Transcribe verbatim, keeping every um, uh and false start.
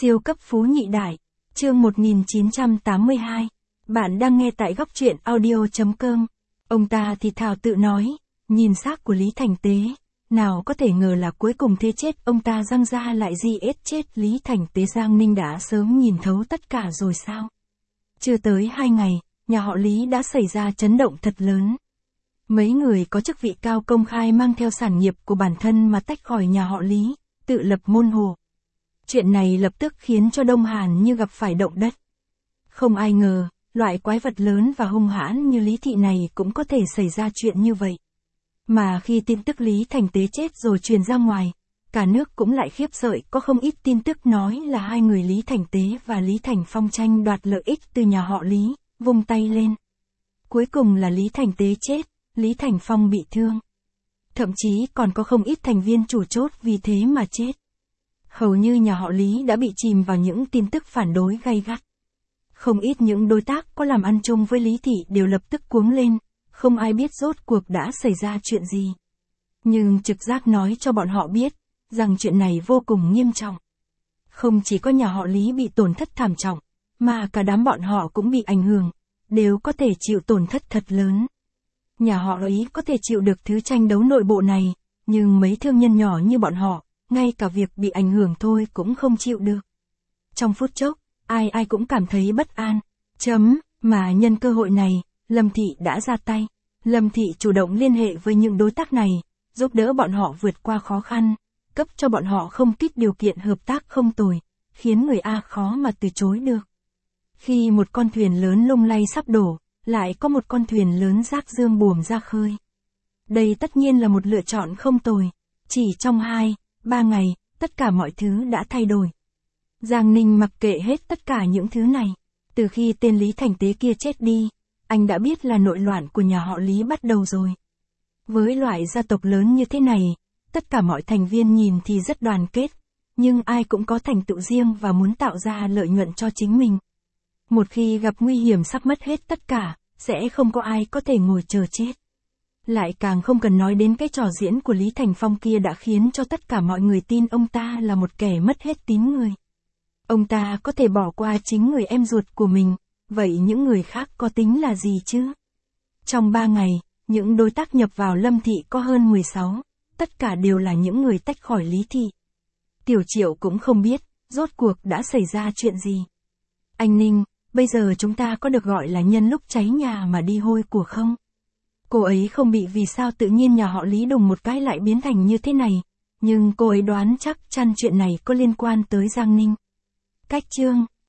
Siêu cấp phú nhị đại, chương một nghìn chín trăm tám mươi hai. Bạn đang nghe tại góc truyện audio chấm com. Ông ta thì thào tự nói, nhìn xác của Lý Thành Tế, nào có thể ngờ là cuối cùng thế chết ông ta răng ra lại di ết chết Lý Thành Tế. Giang Ninh đã sớm nhìn thấu tất cả rồi sao? Chưa tới hai ngày, nhà họ Lý đã xảy ra chấn động thật lớn. Mấy người có chức vị cao công khai mang theo sản nghiệp của bản thân mà tách khỏi nhà họ Lý, tự lập môn hồ. Chuyện này lập tức khiến cho Đông Hàn như gặp phải động đất. Không ai ngờ, loại quái vật lớn và hung hãn như Lý Thị này cũng có thể xảy ra chuyện như vậy. Mà khi tin tức Lý Thành Tế chết rồi truyền ra ngoài, cả nước cũng lại khiếp sợ. Có không ít tin tức nói là hai người Lý Thành Tế và Lý Thành Phong tranh đoạt lợi ích từ nhà họ Lý, vung tay lên. Cuối cùng là Lý Thành Tế chết, Lý Thành Phong bị thương. Thậm chí còn có không ít thành viên chủ chốt vì thế mà chết. Hầu như nhà họ Lý đã bị chìm vào những tin tức phản đối gay gắt. Không ít những đối tác có làm ăn chung với Lý Thị đều lập tức cuống lên, không ai biết rốt cuộc đã xảy ra chuyện gì. Nhưng trực giác nói cho bọn họ biết, rằng chuyện này vô cùng nghiêm trọng. Không chỉ có nhà họ Lý bị tổn thất thảm trọng, mà cả đám bọn họ cũng bị ảnh hưởng, đều có thể chịu tổn thất thật lớn. Nhà họ Lý có thể chịu được thứ tranh đấu nội bộ này, nhưng mấy thương nhân nhỏ như bọn họ, ngay cả việc bị ảnh hưởng thôi cũng không chịu được. Trong phút chốc, ai ai cũng cảm thấy bất an. Chấm, mà nhân cơ hội này, Lâm Thị đã ra tay. Lâm Thị chủ động liên hệ với những đối tác này, giúp đỡ bọn họ vượt qua khó khăn, cấp cho bọn họ không ít điều kiện hợp tác không tồi, khiến người A khó mà từ chối được. Khi một con thuyền lớn lung lay sắp đổ, lại có một con thuyền lớn rác dương buồm ra khơi. Đây tất nhiên là một lựa chọn không tồi. Chỉ trong hai, ba ngày, tất cả mọi thứ đã thay đổi. Giang Ninh mặc kệ hết tất cả những thứ này. Từ khi tên Lý Thành Tế kia chết đi, anh đã biết là nội loạn của nhà họ Lý bắt đầu rồi. Với loại gia tộc lớn như thế này, tất cả mọi thành viên nhìn thì rất đoàn kết, nhưng ai cũng có thành tựu riêng và muốn tạo ra lợi nhuận cho chính mình. Một khi gặp nguy hiểm sắp mất hết tất cả, sẽ không có ai có thể ngồi chờ chết. Lại càng không cần nói đến cái trò diễn của Lý Thành Phong kia đã khiến cho tất cả mọi người tin ông ta là một kẻ mất hết tín người. Ông ta có thể bỏ qua chính người em ruột của mình, vậy những người khác có tính là gì chứ? Trong ba ngày, những đối tác nhập vào Lâm Thị có hơn mười sáu, tất cả đều là những người tách khỏi Lý Thị. Tiểu Triệu cũng không biết, rốt cuộc đã xảy ra chuyện gì. Anh Ninh, bây giờ chúng ta có được gọi là nhân lúc cháy nhà mà đi hôi của không? Cô ấy không bị vì sao tự nhiên nhà họ Lý đùng một cái lại biến thành như thế này, nhưng cô ấy đoán chắc chắn chuyện này có liên quan tới Giang Ninh. Cách chương